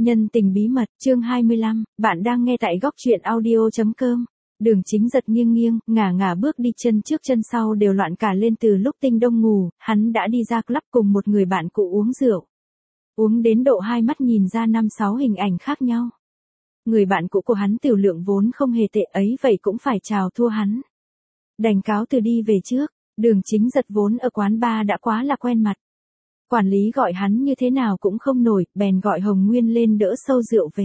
Nhân tình bí mật, chương 25, bạn đang nghe tại góc truyện audio.com. Đường Chính Giật nghiêng nghiêng, ngả ngả bước đi, chân trước chân sau đều loạn cả lên. Từ lúc Tinh Đông ngủ, hắn đã đi ra club cùng một người bạn cũ uống rượu. Uống đến độ hai mắt nhìn ra 5-6 hình ảnh khác nhau. Người bạn cũ của hắn tiểu lượng vốn không hề tệ ấy, vậy cũng phải chào thua hắn. Đành cáo từ đi về trước. Đường Chính Giật vốn ở quán bar đã quá là quen mặt. Quản lý gọi hắn như thế nào cũng không nổi, bèn gọi Hồng Nguyên lên đỡ sâu rượu về.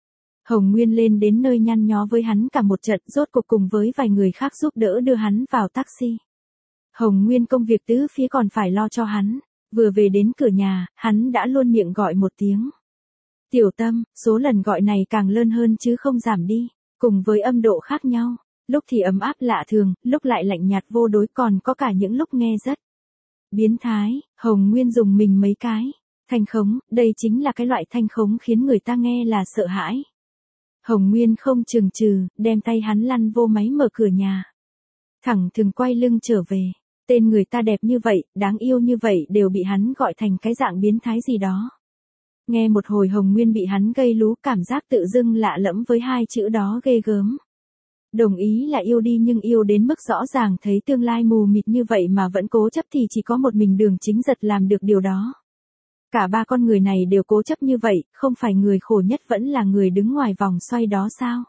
Hồng Nguyên lên đến nơi nhăn nhó với hắn cả một trận, rốt cuộc cùng với vài người khác giúp đỡ đưa hắn vào taxi. Hồng Nguyên công việc tứ phía còn phải lo cho hắn. Vừa về đến cửa nhà, hắn đã luôn miệng gọi một tiếng. Tiểu Tâm, số lần gọi này càng lớn hơn chứ không giảm đi, cùng với âm độ khác nhau. Lúc thì ấm áp lạ thường, lúc lại lạnh nhạt vô đối, còn có cả những lúc nghe rất biến thái. Hồng Nguyên dùng mình mấy cái. Thanh khống, đây chính là cái loại thanh khống khiến người ta nghe là sợ hãi. Hồng Nguyên không chừng chừ, đem tay hắn lăn vô máy mở cửa nhà. Thẳng thừng quay lưng trở về. Tên người ta đẹp như vậy, đáng yêu như vậy đều bị hắn gọi thành cái dạng biến thái gì đó. Nghe một hồi Hồng Nguyên bị hắn gây lú, cảm giác tự dưng lạ lẫm với hai chữ đó ghê gớm. Đồng ý là yêu đi, nhưng yêu đến mức rõ ràng thấy tương lai mù mịt như vậy mà vẫn cố chấp thì chỉ có một mình Đường Chính Giật làm được điều đó. Cả ba con người này đều cố chấp như vậy, không phải người khổ nhất vẫn là người đứng ngoài vòng xoay đó sao?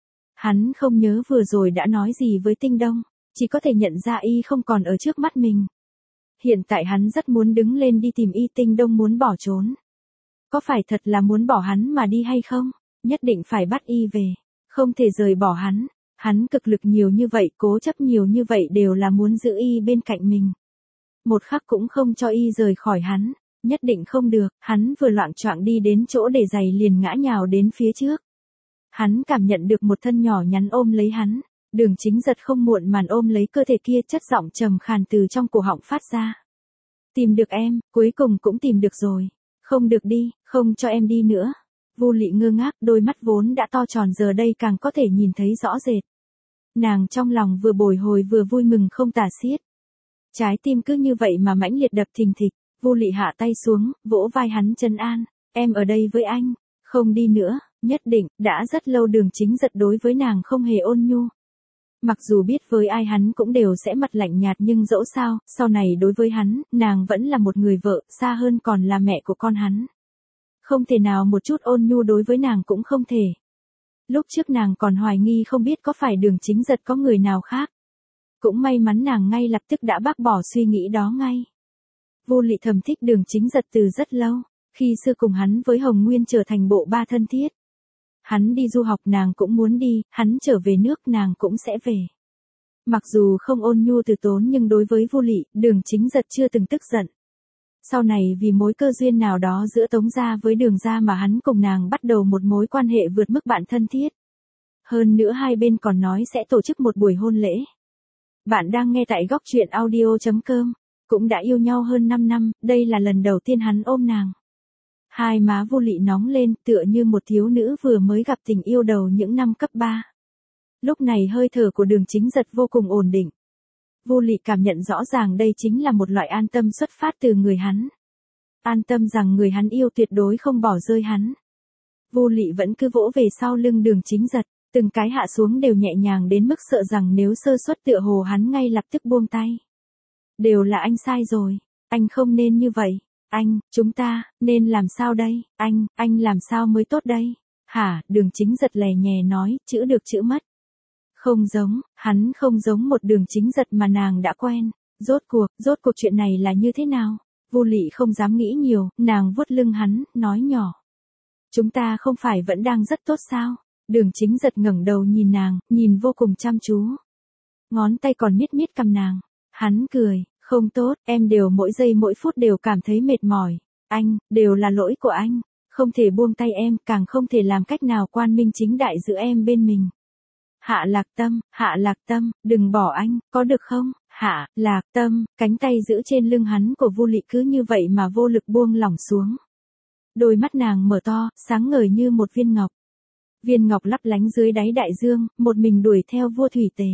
Hắn không nhớ vừa rồi đã nói gì với Tinh Đông, chỉ có thể nhận ra y không còn ở trước mắt mình. Hiện tại hắn rất muốn đứng lên đi tìm y. Tinh Đông muốn bỏ trốn. Có phải thật là muốn bỏ hắn mà đi hay không? Nhất định phải bắt y về, không thể rời bỏ hắn. Hắn cực lực nhiều như vậy, cố chấp nhiều như vậy đều là muốn giữ y bên cạnh mình. Một khắc cũng không cho y rời khỏi hắn, nhất định không được. Hắn vừa loạng choạng đi đến chỗ để giày liền ngã nhào đến phía trước. Hắn cảm nhận được một thân nhỏ nhắn ôm lấy hắn. Đường Chính Giật không muộn màn ôm lấy cơ thể kia, chất giọng trầm khàn từ trong cổ họng phát ra. Tìm được em, cuối cùng cũng tìm được rồi. Không được đi, không cho em đi nữa. Vu Lị ngơ ngác, đôi mắt vốn đã to tròn giờ đây càng có thể nhìn thấy rõ rệt. Nàng trong lòng vừa bồi hồi vừa vui mừng không tả xiết. Trái tim cứ như vậy mà mãnh liệt đập thình thịch. Vu Lị hạ tay xuống, vỗ vai hắn trấn an. Em ở đây với anh, không đi nữa, nhất định. Đã rất lâu Đường Chính Giật đối với nàng không hề ôn nhu. Mặc dù biết với ai hắn cũng đều sẽ mặt lạnh nhạt, nhưng dẫu sao, sau này đối với hắn, nàng vẫn là một người vợ, xa hơn còn là mẹ của con hắn. Không thể nào một chút ôn nhu đối với nàng cũng không thể. Lúc trước nàng còn hoài nghi không biết có phải Đường Chính Giật có người nào khác. Cũng may mắn nàng ngay lập tức đã bác bỏ suy nghĩ đó ngay. Vu Lị thầm thích Đường Chính Giật từ rất lâu, khi xưa cùng hắn với Hồng Nguyên trở thành bộ ba thân thiết. Hắn đi du học nàng cũng muốn đi, hắn trở về nước nàng cũng sẽ về. Mặc dù không ôn nhu từ tốn nhưng đối với Vu Lị, Đường Chính Giật chưa từng tức giận. Sau này vì mối cơ duyên nào đó giữa Tống gia với Đường gia mà hắn cùng nàng bắt đầu một mối quan hệ vượt mức bạn thân thiết. Hơn nữa hai bên còn nói sẽ tổ chức một buổi hôn lễ. Bạn đang nghe tại góc truyện audio.com. Cũng đã yêu nhau hơn 5 năm, đây là lần đầu tiên hắn ôm nàng. Hai má Vu Lị nóng lên, tựa như một thiếu nữ vừa mới gặp tình yêu đầu những năm cấp 3. Lúc này hơi thở của Đường Chính Giật vô cùng ổn định. Vu Lị cảm nhận rõ ràng đây chính là một loại an tâm xuất phát từ người hắn. An tâm rằng người hắn yêu tuyệt đối không bỏ rơi hắn. Vu Lị vẫn cứ vỗ về sau lưng Đường Chính Giật, từng cái hạ xuống đều nhẹ nhàng đến mức sợ rằng nếu sơ suất tựa hồ hắn ngay lập tức buông tay. Đều là anh sai rồi, anh không nên như vậy. Anh, chúng ta, nên làm sao đây? Anh làm sao mới tốt đây? Hả? Đường Chính Giật lè nhè nói, chữ được chữ mất. Không giống, hắn không giống một Đường Chính Giật mà nàng đã quen. Rốt cuộc chuyện này là như thế nào? Vu Lị không dám nghĩ nhiều, nàng vuốt lưng hắn, nói nhỏ. Chúng ta không phải vẫn đang rất tốt sao? Đường Chính Giật ngẩng đầu nhìn nàng, nhìn vô cùng chăm chú. Ngón tay còn miết cằm nàng. Hắn cười. Không tốt, em đều mỗi giây mỗi phút đều cảm thấy mệt mỏi. Anh, đều là lỗi của anh. Không thể buông tay em, càng không thể làm cách nào quang minh chính đại giữ em bên mình. Hạ Lạc Tâm, đừng bỏ anh, có được không? Hạ Lạc Tâm, cánh tay giữ trên lưng hắn của Vu Lị cứ như vậy mà vô lực buông lỏng xuống. Đôi mắt nàng mở to, sáng ngời như một viên ngọc. Viên ngọc lấp lánh dưới đáy đại dương, một mình đuổi theo vua thủy tề.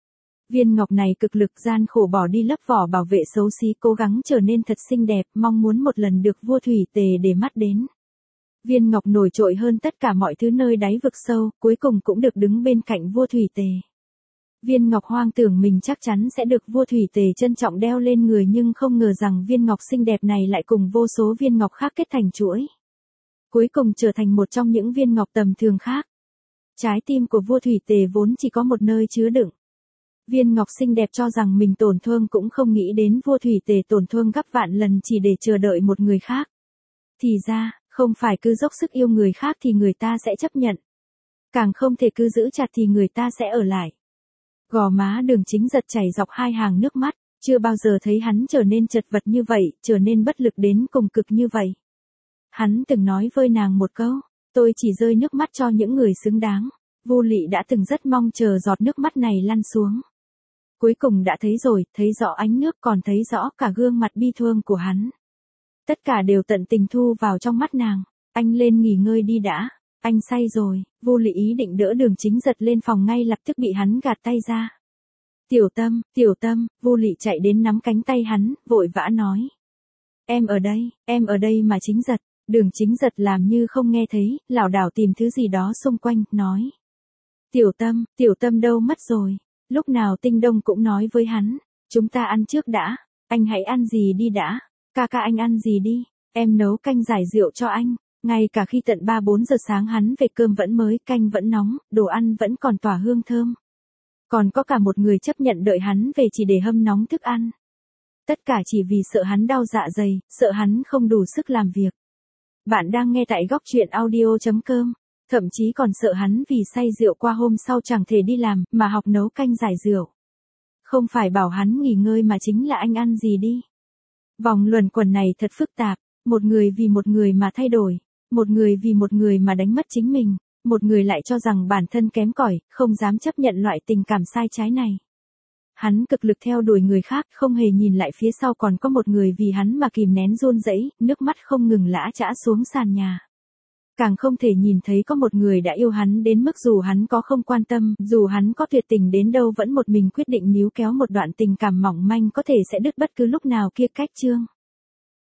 Viên ngọc này cực lực gian khổ bỏ đi lớp vỏ bảo vệ xấu xí, cố gắng trở nên thật xinh đẹp, mong muốn một lần được vua thủy tề để mắt đến. Viên ngọc nổi trội hơn tất cả mọi thứ nơi đáy vực sâu, cuối cùng cũng được đứng bên cạnh vua Thủy Tề. Viên ngọc hoang tưởng mình chắc chắn sẽ được vua Thủy Tề trân trọng đeo lên người, nhưng không ngờ rằng viên ngọc xinh đẹp này lại cùng vô số viên ngọc khác kết thành chuỗi. Cuối cùng trở thành một trong những viên ngọc tầm thường khác. Trái tim của vua Thủy Tề vốn chỉ có một nơi chứa đựng. Viên ngọc xinh đẹp cho rằng mình tổn thương cũng không nghĩ đến vua Thủy Tề tổn thương gấp vạn lần chỉ để chờ đợi một người khác. Thì ra, không phải cứ dốc sức yêu người khác thì người ta sẽ chấp nhận. Càng không thể cứ giữ chặt thì người ta sẽ ở lại. Gò má Đường Chính Giật chảy dọc hai hàng nước mắt, chưa bao giờ thấy hắn trở nên chật vật như vậy, trở nên bất lực đến cùng cực như vậy. Hắn từng nói với nàng một câu, tôi chỉ rơi nước mắt cho những người xứng đáng. Vu Lị đã từng rất mong chờ giọt nước mắt này lăn xuống. Cuối cùng đã thấy rồi, thấy rõ ánh nước, còn thấy rõ cả gương mặt bi thương của hắn. Tất cả đều tận tình thu vào trong mắt nàng. Anh lên nghỉ ngơi đi đã, anh say rồi. Vu Lị ý định đỡ Đường Chính Giật lên phòng, ngay lập tức bị hắn gạt tay ra. Tiểu Tâm, Vu Lị chạy đến nắm cánh tay hắn, vội vã nói. Em ở đây mà Chính Giật. Đường Chính Giật làm như không nghe thấy, lảo đảo tìm thứ gì đó xung quanh, nói. Tiểu Tâm đâu mất rồi. Lúc nào Tinh Đông cũng nói với hắn, chúng ta ăn trước đã, anh hãy ăn gì đi đã. Ca anh ăn gì đi, em nấu canh giải rượu cho anh. Ngay cả khi tận 3-4 giờ sáng hắn về, cơm vẫn mới, canh vẫn nóng, đồ ăn vẫn còn tỏa hương thơm. Còn có cả một người chấp nhận đợi hắn về chỉ để hâm nóng thức ăn. Tất cả chỉ vì sợ hắn đau dạ dày, sợ hắn không đủ sức làm việc. Bạn đang nghe tại Góc Chuyện Audio.com. Thậm chí còn sợ hắn vì say rượu qua hôm sau chẳng thể đi làm, mà học nấu canh giải rượu. Không phải bảo hắn nghỉ ngơi mà chính là anh ăn gì đi. Vòng luẩn quẩn này thật phức tạp, một người vì một người mà thay đổi, một người vì một người mà đánh mất chính mình, một người lại cho rằng bản thân kém cỏi, không dám chấp nhận loại tình cảm sai trái này. Hắn cực lực theo đuổi người khác, không hề nhìn lại phía sau còn có một người vì hắn mà kìm nén run rẩy, nước mắt không ngừng lã chã xuống sàn nhà. Càng không thể nhìn thấy có một người đã yêu hắn đến mức dù hắn có không quan tâm, dù hắn có tuyệt tình đến đâu vẫn một mình quyết định níu kéo một đoạn tình cảm mỏng manh có thể sẽ đứt bất cứ lúc nào kia. Cách chương